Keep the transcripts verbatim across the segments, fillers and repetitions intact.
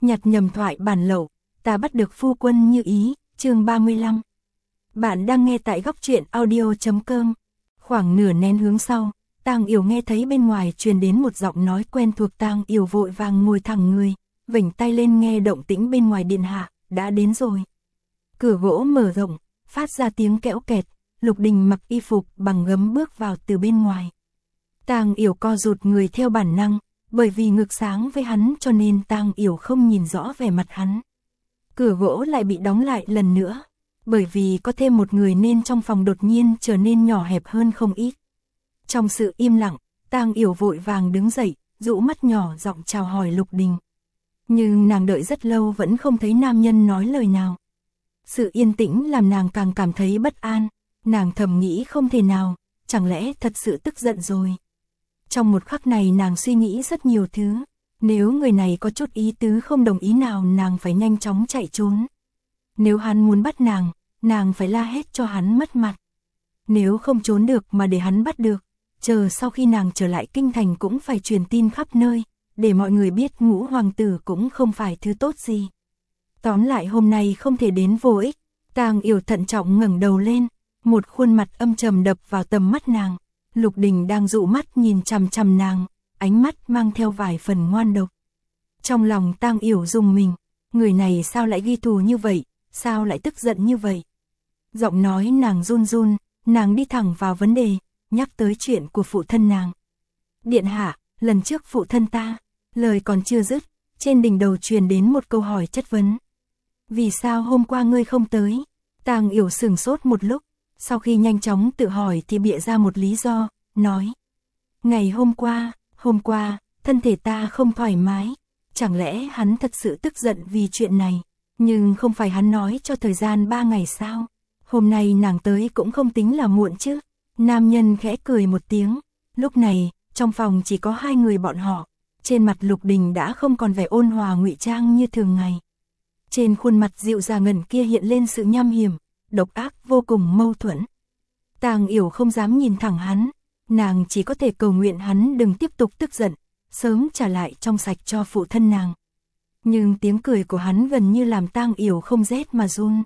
nhặt nhầm thoại bản lậu, ta bắt được phu quân như ý, chương ba mươi lăm. Bạn đang nghe tại góc truyện audio chấm com. Khoảng nửa nén hướng sau, Tang Yểu nghe thấy bên ngoài truyền đến một giọng nói quen thuộc. Tang Yểu vội vàng ngồi thẳng người, vểnh tay lên nghe động tĩnh bên ngoài điện hạ, đã đến rồi. Cửa gỗ mở rộng, phát ra tiếng kẽo kẹt, Lục Đình mặc y phục bằng gấm bước vào từ bên ngoài. Tang Yểu co rụt người theo bản năng, bởi vì ngực sáng với hắn cho nên Tang Yểu không nhìn rõ vẻ mặt hắn. Cửa gỗ lại bị đóng lại lần nữa, bởi vì có thêm một người nên trong phòng đột nhiên trở nên nhỏ hẹp hơn không ít. Trong sự im lặng, Tang Yểu vội vàng đứng dậy, dụ mắt nhỏ giọng chào hỏi Lục Đình. Nhưng nàng đợi rất lâu vẫn không thấy nam nhân nói lời nào. Sự yên tĩnh làm nàng càng cảm thấy bất an, nàng thầm nghĩ không thể nào, chẳng lẽ thật sự tức giận rồi. Trong một khắc này nàng suy nghĩ rất nhiều thứ, nếu người này có chút ý tứ không đồng ý nào nàng phải nhanh chóng chạy trốn. Nếu hắn muốn bắt nàng, nàng phải la hét cho hắn mất mặt. Nếu không trốn được mà để hắn bắt được, chờ sau khi nàng trở lại kinh thành cũng phải truyền tin khắp nơi, để mọi người biết Ngũ hoàng tử cũng không phải thứ tốt gì. Tóm lại hôm nay không thể đến vô ích. Tang Yểu thận trọng ngẩng đầu lên, một khuôn mặt âm trầm đập vào tầm mắt nàng. Lục Đình đang dụ mắt nhìn chằm chằm nàng, ánh mắt mang theo vài phần ngoan độc. Trong lòng Tang Yểu rùng mình, người này sao lại ghi thù như vậy, sao lại tức giận như vậy. Giọng nói nàng run run, nàng đi thẳng vào vấn đề, nhắc tới chuyện của phụ thân nàng. Điện hạ, lần trước phụ thân ta, lời còn chưa dứt, trên đỉnh đầu truyền đến một câu hỏi chất vấn. Vì sao hôm qua ngươi không tới? Tang Yểu sửng sốt một lúc, sau khi nhanh chóng tự hỏi thì bịa ra một lý do, nói. Ngày hôm qua, hôm qua, thân thể ta không thoải mái, chẳng lẽ hắn thật sự tức giận vì chuyện này, nhưng không phải hắn nói cho thời gian ba ngày sao? Hôm nay nàng tới cũng không tính là muộn chứ. Nam nhân khẽ cười một tiếng, lúc này, trong phòng chỉ có hai người bọn họ, trên mặt Lục Đình đã không còn vẻ ôn hòa ngụy trang như thường ngày. Trên khuôn mặt dịu dàng ngần kia hiện lên sự nham hiểm, độc ác vô cùng mâu thuẫn. Tang Yểu không dám nhìn thẳng hắn, nàng chỉ có thể cầu nguyện hắn đừng tiếp tục tức giận, sớm trả lại trong sạch cho phụ thân nàng. Nhưng tiếng cười của hắn gần như làm Tang Yểu không rét mà run.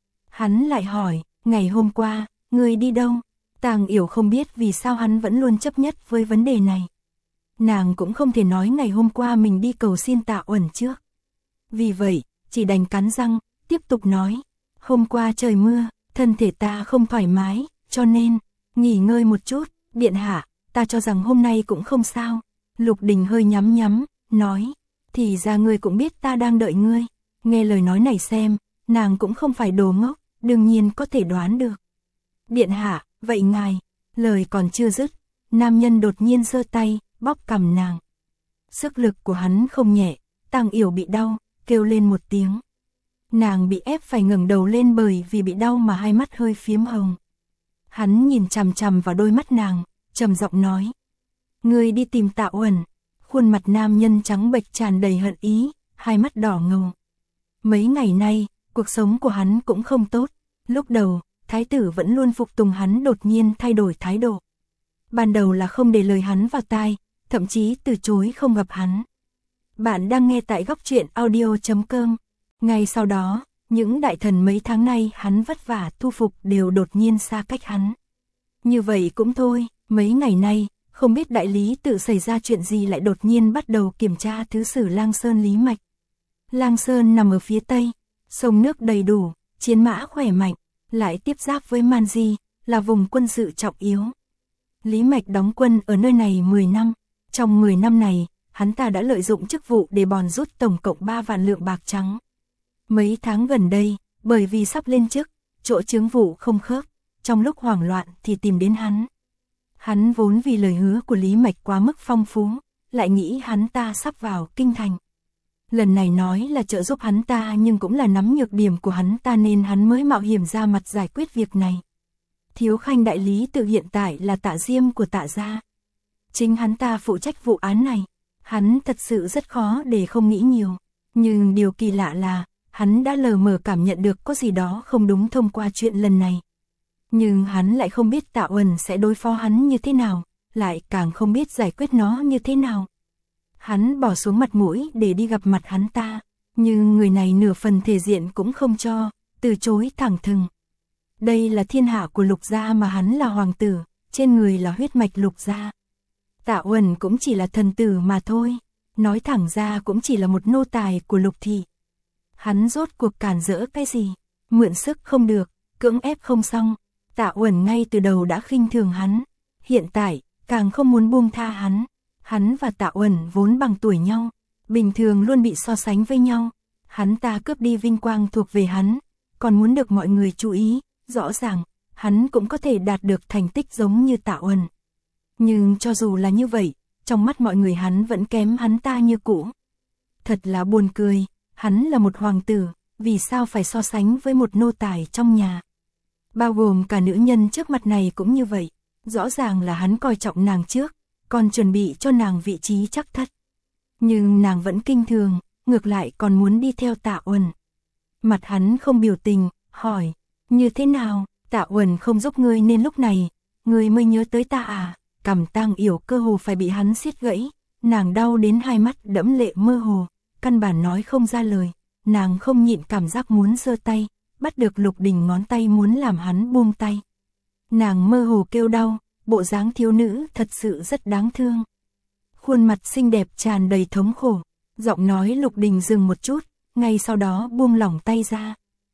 Hắn lại hỏi, ngày hôm qua, ngươi đi đâu? Tang Yểu không biết vì sao hắn vẫn luôn chấp nhất với vấn đề này. Nàng cũng không thể nói ngày hôm qua mình đi cầu xin Tạ Uẩn trước. Vì vậy, chỉ đành cắn răng, tiếp tục nói. Hôm qua trời mưa, thân thể ta không thoải mái, cho nên, nghỉ ngơi một chút, điện hạ, ta cho rằng hôm nay cũng không sao. Lục Đình hơi nhắm nhắm, nói, thì ra ngươi cũng biết ta đang đợi ngươi. Nghe lời nói này xem, nàng cũng không phải đồ ngốc, đương nhiên có thể đoán được. Điện hạ, vậy ngài, lời còn chưa dứt, nam nhân đột nhiên giơ tay, bóp cằm nàng. Sức lực của hắn không nhẹ, Tang Yểu bị đau, kêu lên một tiếng. Nàng bị ép phải ngẩng đầu lên bởi vì bị đau mà hai mắt hơi phiếm hồng. Hắn nhìn chằm chằm vào đôi mắt nàng, trầm giọng nói. Ngươi đi tìm Tạ Uẩn. Khuôn mặt nam nhân trắng bệch tràn đầy hận ý, hai mắt đỏ ngầu. Mấy ngày nay, cuộc sống của hắn cũng không tốt. Lúc đầu, thái tử vẫn luôn phục tùng hắn đột nhiên thay đổi thái độ. Ban đầu là không để lời hắn vào tai, thậm chí từ chối không gặp hắn. Bạn đang nghe tại góc truyện audio chấm com. Ngay sau đó, những đại thần mấy tháng nay hắn vất vả thu phục đều đột nhiên xa cách hắn. Như vậy cũng thôi, mấy ngày nay, không biết đại lý tự xảy ra chuyện gì lại đột nhiên bắt đầu kiểm tra thứ sử Lang Sơn Lý Mạch. Lang Sơn nằm ở phía tây, sông nước đầy đủ, chiến mã khỏe mạnh, lại tiếp giáp với Man Di, là vùng quân sự trọng yếu. Lý Mạch đóng quân ở nơi này mười năm, trong mười năm này, hắn ta đã lợi dụng chức vụ để bòn rút tổng cộng ba vạn lượng bạc trắng. Mấy tháng gần đây, bởi vì sắp lên chức, chỗ chướng vụ không khớp, trong lúc hoảng loạn thì tìm đến hắn. Hắn vốn vì lời hứa của Lý Mạch quá mức phong phú, lại nghĩ hắn ta sắp vào kinh thành. Lần này nói là trợ giúp hắn ta nhưng cũng là nắm nhược điểm của hắn ta nên hắn mới mạo hiểm ra mặt giải quyết việc này. Thiếu khanh đại lý tự hiện tại là Tạ Diêm của Tạ gia. Chính hắn ta phụ trách vụ án này. Hắn thật sự rất khó để không nghĩ nhiều. Nhưng điều kỳ lạ là, hắn đã lờ mờ cảm nhận được có gì đó không đúng thông qua chuyện lần này. Nhưng hắn lại không biết Tạ Uẩn sẽ đối phó hắn như thế nào, lại càng không biết giải quyết nó như thế nào. Hắn bỏ xuống mặt mũi để đi gặp mặt hắn ta, Nhưng người này nửa phần thể diện cũng không cho, từ chối thẳng thừng. Đây là thiên hạ của Lục gia mà hắn là hoàng tử, trên người là huyết mạch Lục gia. Tạ Uẩn cũng chỉ là thần tử mà thôi, nói thẳng ra cũng chỉ là một nô tài của Lục thị. Hắn rốt cuộc cản rỡ cái gì, mượn sức không được, cưỡng ép không xong. Tạ Uẩn ngay từ đầu đã khinh thường hắn, hiện tại càng không muốn buông tha hắn. Hắn và Tạ Uẩn vốn bằng tuổi nhau, bình thường luôn bị so sánh với nhau. Hắn ta cướp đi vinh quang thuộc về hắn, còn muốn được mọi người chú ý, rõ ràng hắn cũng có thể đạt được thành tích giống như Tạ Uẩn. Nhưng cho dù là như vậy, trong mắt mọi người hắn vẫn kém hắn ta như cũ. Thật là buồn cười, hắn là một hoàng tử, vì sao phải so sánh với một nô tài trong nhà. Bao gồm cả nữ nhân trước mặt này cũng như vậy, rõ ràng là hắn coi trọng nàng trước, còn chuẩn bị cho nàng vị trí chắc thất. Nhưng nàng vẫn kinh thường, ngược lại còn muốn đi theo Tạ Uẩn. Mặt hắn không biểu tình, hỏi, như thế nào, Tạ Uẩn không giúp ngươi nên lúc này, ngươi mới nhớ tới ta à? Cằm Tang Yểu cơ hồ phải bị hắn siết gãy, nàng đau đến hai mắt đẫm lệ mơ hồ, căn bản nói không ra lời, nàng không nhịn cảm giác muốn giơ tay, bắt được Lục Đình ngón tay muốn làm hắn buông tay. Nàng mơ hồ kêu đau, bộ dáng thiếu nữ thật sự rất đáng thương. Khuôn mặt xinh đẹp tràn đầy thống khổ, giọng nói Lục Đình dừng một chút, ngay sau đó buông lỏng tay ra.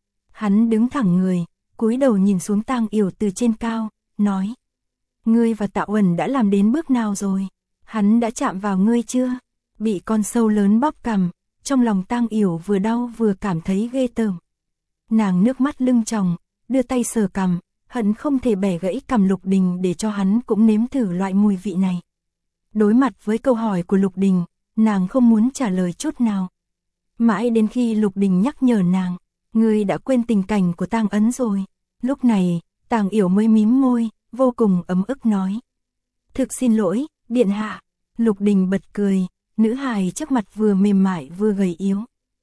Hắn đứng thẳng người, cúi đầu nhìn xuống Tang Yểu từ trên cao, nói: "Ngươi và Tạ Uẩn đã làm đến bước nào rồi? Hắn đã chạm vào ngươi chưa?" Bị con sâu lớn bóp cằm, trong lòng Tang Yểu vừa đau vừa cảm thấy ghê tởm. Nàng nước mắt lưng tròng, đưa tay sờ cằm, hận không thể bẻ gãy cằm Lục Đình để cho hắn cũng nếm thử loại mùi vị này. Đối mặt với câu hỏi của Lục Đình, nàng không muốn trả lời chút nào. Mãi đến khi Lục Đình nhắc nhở nàng, ngươi đã quên tình cảnh của Tang Ấn rồi. Lúc này, Tang Yểu mới mím môi, vô cùng ấm ức nói: "Thực xin lỗi, điện hạ." Lục Đình bật cười, nữ hài trước mặt vừa mềm mại vừa gầy yếu.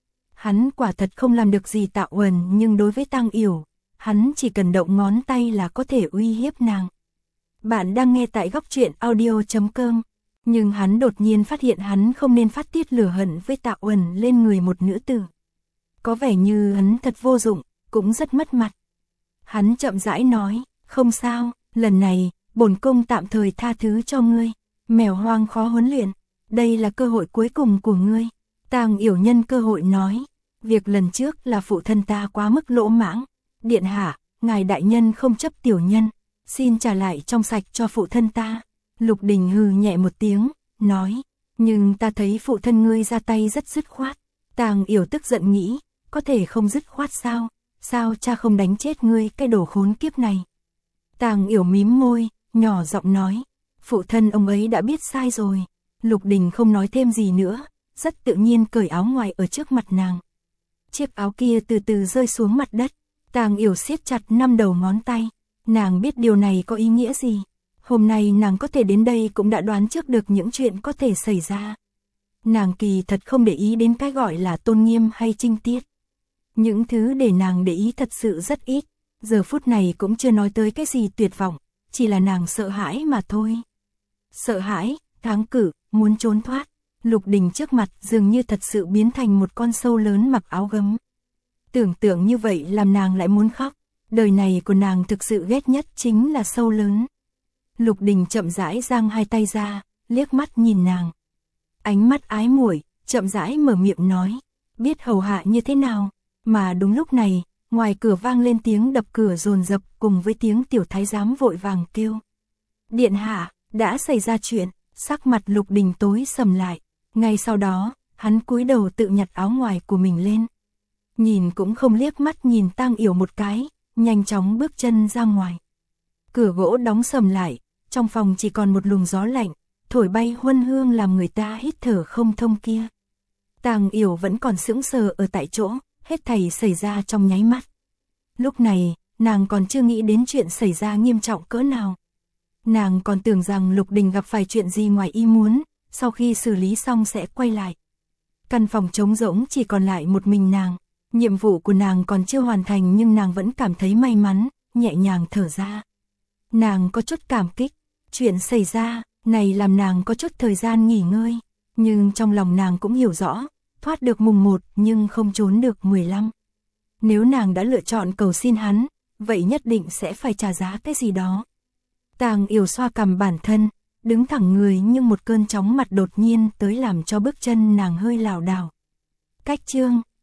Hắn quả thật không làm được gì Tạ Uẩn, nhưng đối với Tang Yểu, hắn chỉ cần động ngón tay là có thể uy hiếp nàng. Bạn đang nghe tại góc truyện audio chấm com. Nhưng hắn đột nhiên phát hiện hắn không nên phát tiết lửa hận với Tạ Uẩn lên người một nữ tử. Có vẻ như hắn thật vô dụng, cũng rất mất mặt. Hắn chậm rãi nói: "Không sao, lần này, bổn cung tạm thời tha thứ cho ngươi. Mèo hoang khó huấn luyện, đây là cơ hội cuối cùng của ngươi." Tang Yểu nhân cơ hội nói: "Việc lần trước là phụ thân ta quá mức lỗ mãng. Điện hạ, ngài đại nhân không chấp tiểu nhân, xin trả lại trong sạch cho phụ thân ta." Lục Đình hừ nhẹ một tiếng, nói: "Nhưng ta thấy phụ thân ngươi ra tay rất dứt khoát." Tang Yểu tức giận nghĩ, có thể không dứt khoát sao? Sao cha không đánh chết ngươi cái đồ khốn kiếp này? Tang Yểu mím môi, nhỏ giọng nói: "Phụ thân ông ấy đã biết sai rồi." Lục Đình không nói thêm gì nữa, rất tự nhiên cởi áo ngoài ở trước mặt nàng. Chiếc áo kia từ từ rơi xuống mặt đất, Tang Yểu siết chặt năm đầu ngón tay, nàng biết điều này có ý nghĩa gì. Hôm nay nàng có thể đến đây cũng đã đoán trước được những chuyện có thể xảy ra. Nàng kỳ thật không để ý đến cái gọi là tôn nghiêm hay trinh tiết. Những thứ để nàng để ý thật sự rất ít, giờ phút này cũng chưa nói tới cái gì tuyệt vọng, chỉ là nàng sợ hãi mà thôi. Sợ hãi, kháng cự, muốn trốn thoát. Lục Đình trước mặt dường như thật sự biến thành một con sâu lớn mặc áo gấm. Tưởng tượng như vậy làm nàng lại muốn khóc. Đời này của nàng thực sự ghét nhất chính là sâu lớn. Lục Đình chậm rãi giang hai tay ra, liếc mắt nhìn nàng. Ánh mắt ái muội, chậm rãi mở miệng nói: "Biết hầu hạ như thế nào." Mà đúng lúc này, ngoài cửa vang lên tiếng đập cửa dồn dập cùng với tiếng tiểu thái giám vội vàng kêu: "Điện hạ, đã xảy ra chuyện." Sắc mặt Lục Đình tối sầm lại. Ngay sau đó, hắn cúi đầu tự nhặt áo ngoài của mình lên. Nhìn cũng không liếc mắt nhìn Tang Yểu một cái, nhanh chóng bước chân ra ngoài. Cửa gỗ đóng sầm lại, trong phòng chỉ còn một luồng gió lạnh, thổi bay huân hương làm người ta hít thở không thông kia. Tang Yểu vẫn còn sững sờ ở tại chỗ, hết thảy xảy ra trong nháy mắt. Lúc này, nàng còn chưa nghĩ đến chuyện xảy ra nghiêm trọng cỡ nào. Nàng còn tưởng rằng Lục Đình gặp phải chuyện gì ngoài ý muốn, sau khi xử lý xong sẽ quay lại. Căn phòng trống rỗng chỉ còn lại một mình nàng, nhiệm vụ của nàng còn chưa hoàn thành nhưng nàng vẫn cảm thấy may mắn, nhẹ nhàng thở ra. Nàng có chút cảm kích, chuyện xảy ra, này làm nàng có chút thời gian nghỉ ngơi, nhưng trong lòng nàng cũng hiểu rõ, thoát được mùng một nhưng không trốn được mười lăm. Nếu nàng đã lựa chọn cầu xin hắn, vậy nhất định sẽ phải trả giá cái gì đó. Tàng Yểu xoa cằm bản thân, đứng thẳng người nhưng một cơn chóng mặt đột nhiên tới làm cho bước chân nàng hơi lảo đảo. Cách chương